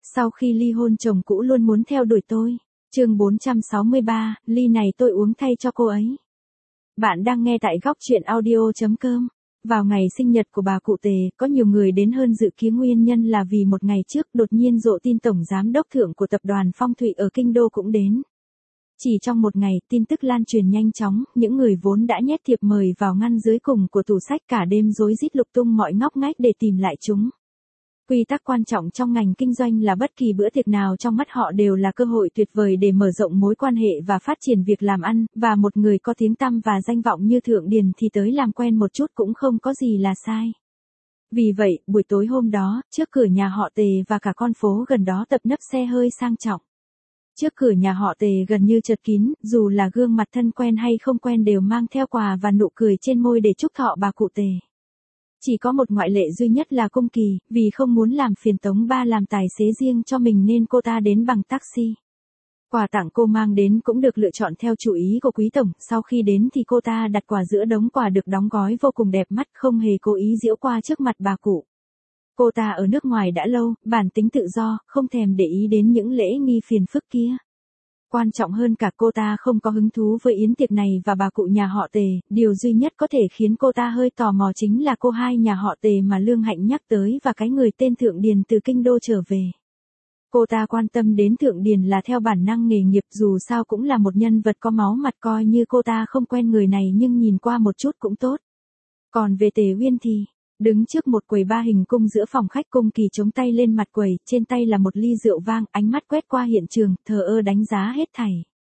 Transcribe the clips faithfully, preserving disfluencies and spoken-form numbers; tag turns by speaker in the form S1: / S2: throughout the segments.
S1: Sau khi ly hôn chồng cũ luôn muốn theo đuổi tôi. Chương bốn trăm sáu mươi ba, ly này tôi uống thay cho cô ấy. Bạn đang nghe tại góc truyện audio chấm com. Vào ngày sinh nhật của bà cụ Tề, có nhiều người đến hơn dự kiến, nguyên nhân là vì một ngày trước đột nhiên rộ tin tổng giám đốc thượng của tập đoàn Phong Thủy ở Kinh Đô cũng đến. Chỉ trong một ngày, tin tức lan truyền nhanh chóng, những người vốn đã nhét thiệp mời vào ngăn dưới cùng của tủ sách cả đêm rối rít lục tung mọi ngóc ngách để tìm lại chúng. Quy tắc quan trọng trong ngành kinh doanh là bất kỳ bữa tiệc nào trong mắt họ đều là cơ hội tuyệt vời để mở rộng mối quan hệ và phát triển việc làm ăn, và một người có tiếng tăm và danh vọng như Thượng Điền thì tới làm quen một chút cũng không có gì là sai. Vì vậy, buổi tối hôm đó, trước cửa nhà họ Tề và cả con phố gần đó tập nấp xe hơi sang trọng. Trước cửa nhà họ Tề gần như chật kín, dù là gương mặt thân quen hay không quen đều mang theo quà và nụ cười trên môi để chúc thọ bà cụ Tề. Chỉ có một ngoại lệ duy nhất là Cung Kỳ, vì không muốn làm phiền Tống Ba làm tài xế riêng cho mình nên cô ta đến bằng taxi. Quà tặng cô mang đến cũng được lựa chọn theo chủ ý của quý tổng, sau khi đến thì cô ta đặt quà giữa đống quà được đóng gói vô cùng đẹp mắt, không hề cố ý giễu qua trước mặt bà cụ. Cô ta ở nước ngoài đã lâu, bản tính tự do, không thèm để ý đến những lễ nghi phiền phức kia. Quan trọng hơn cả, cô ta không có hứng thú với yến tiệc này và bà cụ nhà họ Tề, điều duy nhất có thể khiến cô ta hơi tò mò chính là cô hai nhà họ Tề mà Lương Hạnh nhắc tới và cái người tên Thượng Điền từ Kinh Đô trở về. Cô ta quan tâm đến Thượng Điền là theo bản năng nghề nghiệp, dù sao cũng là một nhân vật có máu mặt, coi như cô ta không quen người này nhưng nhìn qua một chút cũng tốt. Còn về Tề Uyên thì... Đứng trước một quầy ba hình cung giữa phòng khách, Cung Kỳ chống tay lên mặt quầy, trên tay là một ly rượu vang, ánh mắt quét qua hiện trường, thờ ơ đánh giá hết thảy.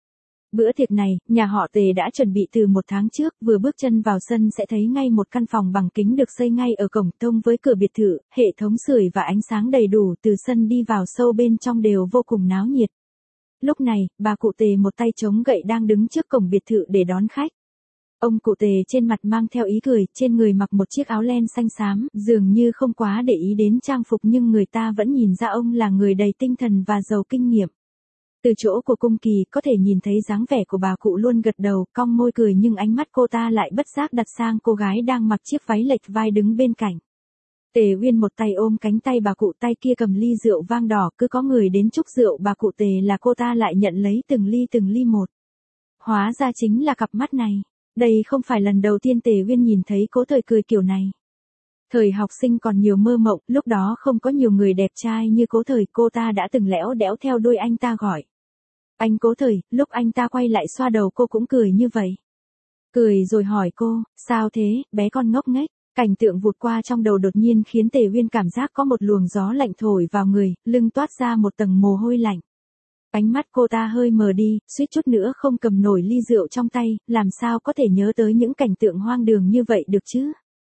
S1: Bữa tiệc này, nhà họ Tề đã chuẩn bị từ một tháng trước, vừa bước chân vào sân sẽ thấy ngay một căn phòng bằng kính được xây ngay ở cổng thông với cửa biệt thự, hệ thống sưởi và ánh sáng đầy đủ, từ sân đi vào sâu bên trong đều vô cùng náo nhiệt. Lúc này, bà cụ Tề một tay chống gậy đang đứng trước cổng biệt thự để đón khách. Ông cụ Tề trên mặt mang theo ý cười, trên người mặc một chiếc áo len xanh xám, dường như không quá để ý đến trang phục nhưng người ta vẫn nhìn ra ông là người đầy tinh thần và giàu kinh nghiệm. Từ chỗ của Cung Kỳ có thể nhìn thấy dáng vẻ của bà cụ luôn gật đầu, cong môi cười, nhưng ánh mắt cô ta lại bất giác đặt sang cô gái đang mặc chiếc váy lệch vai đứng bên cạnh. Tề Uyên một tay ôm cánh tay bà cụ, tay kia cầm ly rượu vang đỏ, cứ có người đến chúc rượu bà cụ Tề là cô ta lại nhận lấy từng ly từng ly một. Hóa ra chính là cặp mắt này. Đây không phải lần đầu tiên Tề Uyên nhìn thấy Cố Thời cười kiểu này. Thời học sinh còn nhiều mơ mộng, lúc đó không có nhiều người đẹp trai như Cố Thời, cô ta đã từng lẽo đẽo theo đuôi anh ta gọi. Anh Cố Thời, lúc anh ta quay lại xoa đầu cô cũng cười như vậy. Cười rồi hỏi cô, sao thế, bé con ngốc nghếch. Cảnh tượng vụt qua trong đầu đột nhiên khiến Tề Uyên cảm giác có một luồng gió lạnh thổi vào người, lưng toát ra một tầng mồ hôi lạnh. Ánh mắt cô ta hơi mờ đi, suýt chút nữa không cầm nổi ly rượu trong tay, làm sao có thể nhớ tới những cảnh tượng hoang đường như vậy được chứ?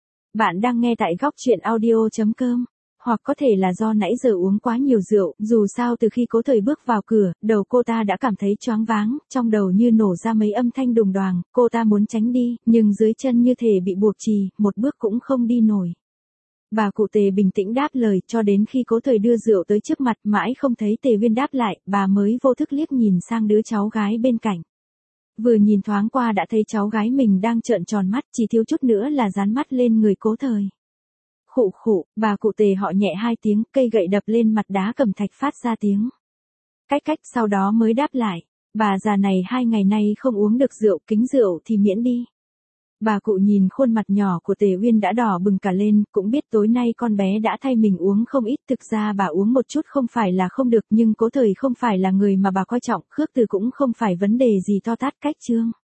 S1: Bạn đang nghe tại góc truyện audio chấm com, hoặc có thể là do nãy giờ uống quá nhiều rượu, dù sao từ khi Cố Thời bước vào cửa, đầu cô ta đã cảm thấy choáng váng, trong đầu như nổ ra mấy âm thanh đùng đoàng, cô ta muốn tránh đi, nhưng dưới chân như thể bị buộc chì, một bước cũng không đi nổi. Bà cụ Tề bình tĩnh đáp lời, cho đến khi Cố Thời đưa rượu tới trước mặt, mãi không thấy Tề Uyên đáp lại, bà mới vô thức liếc nhìn sang đứa cháu gái bên cạnh. Vừa nhìn thoáng qua đã thấy cháu gái mình đang trợn tròn mắt, chỉ thiếu chút nữa là dán mắt lên người Cố Thời. Khụ khụ, bà cụ Tề họ nhẹ hai tiếng, cây gậy đập lên mặt đá cẩm thạch phát ra tiếng cách cách, sau đó mới đáp lại, bà già này hai ngày nay không uống được rượu, kính rượu thì miễn đi. Bà cụ nhìn khuôn mặt nhỏ của Tề Uyên đã đỏ bừng cả lên, cũng biết tối nay con bé đã thay mình uống không ít, thực ra bà uống một chút không phải là không được, nhưng Cố Thời không phải là người mà bà coi trọng, khước từ cũng không phải vấn đề gì to tát cách trương.